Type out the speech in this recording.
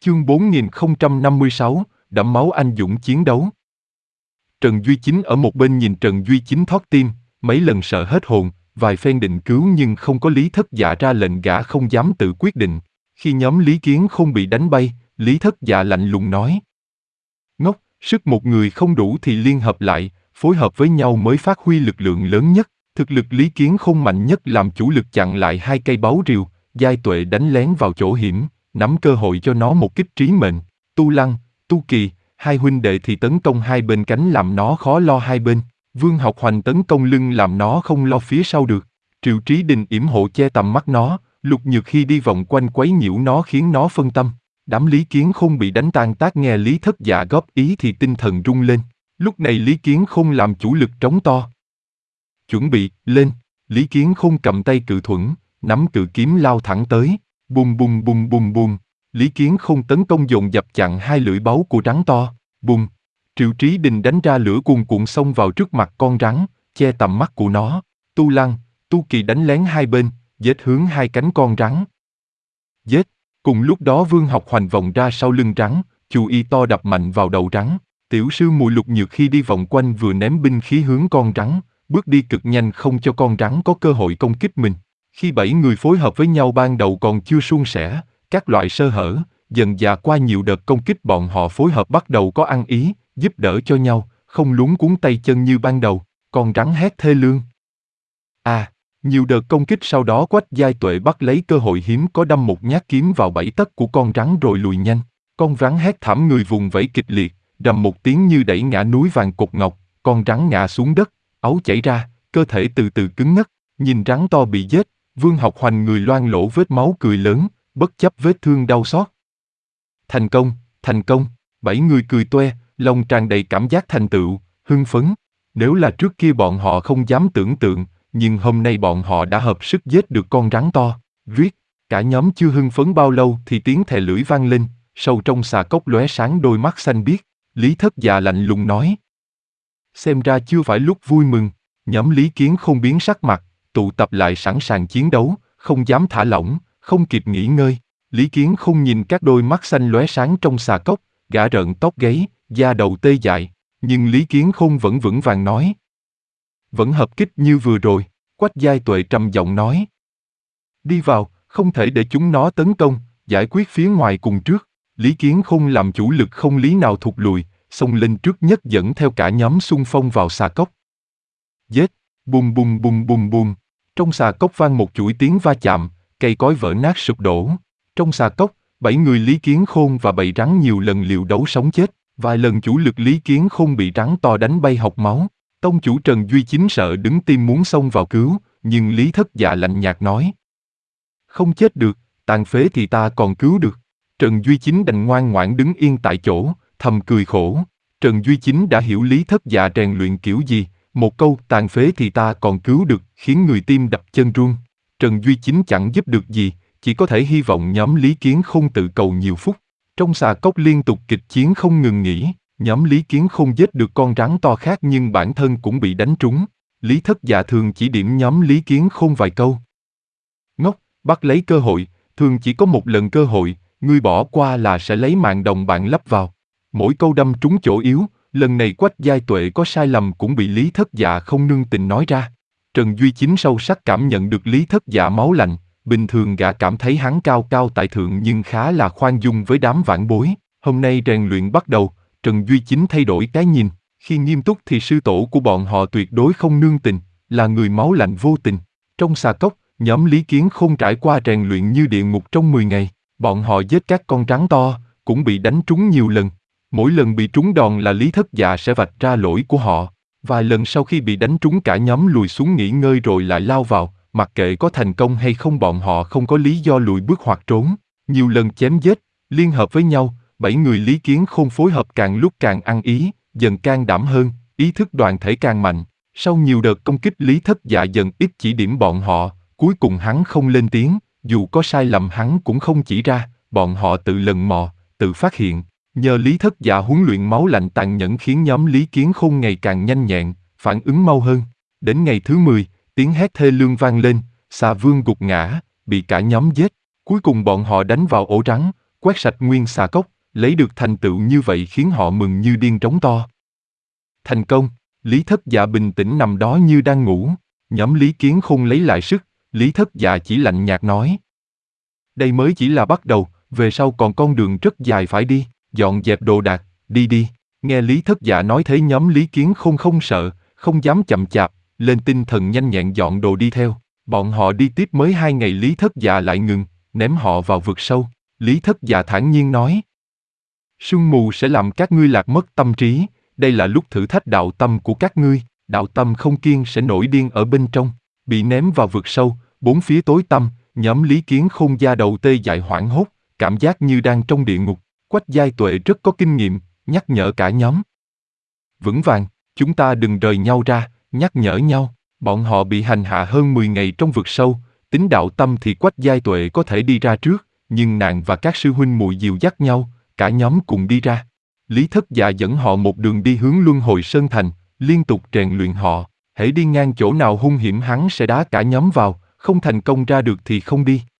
Chương 4056, đẫm máu anh dũng chiến đấu. Trần Duy Chính ở một bên nhìn Trần Duy Chính thoát tim, mấy lần sợ hết hồn, vài phen định cứu nhưng không có Lý Thất Dạ ra lệnh gã không dám tự quyết định. Khi nhóm Lý Kiến không bị đánh bay, Lý Thất Dạ lạnh lùng nói: Ngốc, sức một người không đủ thì liên hợp lại, phối hợp với nhau mới phát huy lực lượng lớn nhất. Thực lực Lý Kiến không mạnh nhất làm chủ lực chặn lại hai cây báu rìu, Giai Tuệ đánh lén vào chỗ hiểm, nắm cơ hội cho nó một kích trí mệnh. Tu Lăng, Tu Kỳ, hai huynh đệ thì tấn công hai bên cánh làm nó khó lo hai bên. Vương Học Hoành tấn công lưng làm nó không lo phía sau được. Triệu Trí Đình yểm hộ che tầm mắt nó, Lục Nhược Hy đi vòng quanh quấy nhiễu nó khiến nó phân tâm. Đám Lý Kiến Khôn bị đánh tan tác nghe Lý Thất Dạ góp ý thì tinh thần rung lên. Lúc này Lý Kiến Khôn làm chủ lực trống to. Chuẩn bị, lên, Lý Kiến Khôn cầm tay cự thuẫn, nắm cự kiếm lao thẳng tới. Bùm bùm bùm bùm bùm, Lý Kiến Khôn tấn công dồn dập chặn hai lưỡi báu của rắn to. Bùm, Triệu Trí Đình đánh ra lửa cuồn cuộn xông vào trước mặt con rắn, che tầm mắt của nó. Tu Lăng, Tu Kỳ đánh lén hai bên, giết hướng hai cánh con rắn. Giết, cùng lúc đó Vương Học Hoành vòng ra sau lưng rắn, chù y to đập mạnh vào đầu rắn. Tiểu sư muội Lục Nhược khi đi vòng quanh vừa ném binh khí hướng con rắn, bước đi cực nhanh không cho con rắn có cơ hội công kích mình. Khi bảy người phối hợp với nhau ban đầu còn chưa suôn sẻ, các loại sơ hở, dần dà qua nhiều đợt công kích bọn họ phối hợp bắt đầu có ăn ý, giúp đỡ cho nhau, không luống cuống tay chân như ban đầu. Con rắn hét thê lương. Nhiều đợt công kích sau đó Quách Giai Tuệ bắt lấy cơ hội hiếm có đâm một nhát kiếm vào bẫy tấc của con rắn rồi lùi nhanh. Con rắn hét thảm người vùng vẫy kịch liệt, rầm một tiếng như đẩy ngã núi vàng cột ngọc, con rắn ngã xuống đất, máu chảy ra, cơ thể từ từ cứng ngắc. Nhìn rắn to bị giết, Vương Học Hoành người loang lổ vết máu cười lớn, bất chấp vết thương đau xót. Thành công, thành công, bảy người cười toe, lòng tràn đầy cảm giác thành tựu, hưng phấn. Nếu là trước kia bọn họ không dám tưởng tượng, nhưng hôm nay bọn họ đã hợp sức giết được con rắn to. Viết, cả nhóm chưa hưng phấn bao lâu thì tiếng thè lưỡi vang lên, sâu trong xà cốc lóe sáng đôi mắt xanh biếc. Lý Thất Dạ lạnh lùng nói: Xem ra chưa phải lúc vui mừng. Nhóm Lý Kiến Khôn biến sắc mặt, tụ tập lại sẵn sàng chiến đấu, không dám thả lỏng, không kịp nghỉ ngơi. Lý Kiến Khôn nhìn các đôi mắt xanh lóe sáng trong xà cốc, gã rợn tóc gáy, da đầu tê dại. Nhưng Lý Kiến Khôn vẫn vững vàng nói: Vẫn hợp kích như vừa rồi. Quách Giai Tuệ trầm giọng nói: Đi vào, không thể để chúng nó tấn công, giải quyết phía ngoài cùng trước. Lý Kiến Khôn làm chủ lực không lý nào thụt lùi, xông lên trước nhất dẫn theo cả nhóm xung phong vào xà cốc. Giết, bùm bùm bùm bùm bùm. Trong xà cốc vang một chuỗi tiếng va chạm, cây cối vỡ nát sụp đổ. Trong xà cốc, bảy người Lý Kiến Khôn và bầy rắn nhiều lần liều đấu sống chết. Vài lần chủ lực Lý Kiến Khôn bị rắn to đánh bay hộc máu. Tông chủ Trần Duy Chính sợ đứng tim muốn xông vào cứu, nhưng Lý Thất Dạ lạnh nhạt nói: Không chết được, tàn phế thì ta còn cứu được. Trần Duy Chính đành ngoan ngoãn đứng yên tại chỗ, thầm cười khổ. Trần Duy Chính đã hiểu Lý Thất Dạ rèn luyện kiểu gì, một câu tàn phế thì ta còn cứu được khiến người tim đập chân run. Trần Duy Chính chẳng giúp được gì, chỉ có thể hy vọng nhóm Lý Kiến Khôn tự cầu nhiều phúc. Trong xà cốc liên tục kịch chiến không ngừng nghỉ, nhóm Lý Kiến Khôn giết được con rắn to khác nhưng bản thân cũng bị đánh trúng. Lý Thất Dạ thường chỉ điểm nhóm Lý Kiến Khôn vài câu: Ngốc, bắt lấy cơ hội, thường chỉ có một lần cơ hội, ngươi bỏ qua là sẽ lấy mạng đồng bạn lấp vào. Mỗi câu đâm trúng chỗ yếu, lần này Quách Giai Tuệ có sai lầm cũng bị Lý Thất Dạ không nương tình nói ra. Trần Duy Chính sâu sắc cảm nhận được Lý Thất Dạ máu lạnh, bình thường gã cảm thấy hắn cao cao tại thượng nhưng khá là khoan dung với đám vãn bối. Hôm nay rèn luyện bắt đầu, Trần Duy Chính thay đổi cái nhìn, khi nghiêm túc thì sư tổ của bọn họ tuyệt đối không nương tình, là người máu lạnh vô tình. Trong xà cốc, nhóm Lý Kiến Khôn trải qua rèn luyện như địa ngục trong 10 ngày, bọn họ giết các con rắn to, cũng bị đánh trúng nhiều lần. Mỗi lần bị trúng đòn là Lý Thất Dạ sẽ vạch ra lỗi của họ. Vài lần sau khi bị đánh trúng cả nhóm lùi xuống nghỉ ngơi rồi lại lao vào, mặc kệ có thành công hay không bọn họ không có lý do lùi bước hoặc trốn. Nhiều lần chém giết, liên hợp với nhau, bảy người Lý Kiến Khôn phối hợp càng lúc càng ăn ý, dần can đảm hơn, ý thức đoàn thể càng mạnh. Sau nhiều đợt công kích Lý Thất Dạ dần ít chỉ điểm bọn họ, cuối cùng hắn không lên tiếng, dù có sai lầm hắn cũng không chỉ ra, bọn họ tự lần mò, tự phát hiện. Nhờ Lý Thất Dạ huấn luyện máu lạnh tàn nhẫn khiến nhóm Lý Kiến Khôn ngày càng nhanh nhẹn, phản ứng mau hơn. Đến ngày thứ 10, tiếng hét thê lương vang lên, xà vương gục ngã, bị cả nhóm giết. Cuối cùng bọn họ đánh vào ổ rắn, quét sạch nguyên xà cốc, lấy được thành tựu như vậy khiến họ mừng như điên trống to. Thành công, Lý Thất Dạ bình tĩnh nằm đó như đang ngủ. Nhóm Lý Kiến Khôn lấy lại sức, Lý Thất Dạ chỉ lạnh nhạt nói. Đây mới chỉ là bắt đầu, về sau còn con đường rất dài phải đi, dọn dẹp đồ đạc, đi đi. Nghe Lý Thất Dạ nói thế nhóm Lý Kiến Khôn không sợ, không dám chậm chạp, lên tinh thần nhanh nhẹn dọn đồ đi theo. Bọn họ đi tiếp mới 2 ngày Lý Thất Dạ lại ngừng, ném họ vào vực sâu. Lý Thất Dạ thản nhiên nói. Sương mù sẽ làm các ngươi lạc mất tâm trí, đây là lúc thử thách đạo tâm của các ngươi, đạo tâm không kiên sẽ nổi điên ở bên trong. Bị ném vào vực sâu, bốn phía tối tăm, nhóm Lý Kiến Khôn da đầu tê dại hoảng hốt, cảm giác như đang trong địa ngục. Quách Giai Tuệ rất có kinh nghiệm, nhắc nhở cả nhóm. Vững vàng, chúng ta đừng rời nhau ra, nhắc nhở nhau. Bọn họ bị hành hạ hơn 10 ngày trong vực sâu, tính đạo tâm thì Quách Giai Tuệ có thể đi ra trước, nhưng nàng và các sư huynh muội dìu dắt nhau, cả nhóm cùng đi ra. Lý Thất Dạ dẫn họ một đường đi hướng Luân Hồi Sơn Thành, liên tục rèn luyện họ. Hễ đi ngang chỗ nào hung hiểm hắn sẽ đá cả nhóm vào, không thành công ra được thì không đi.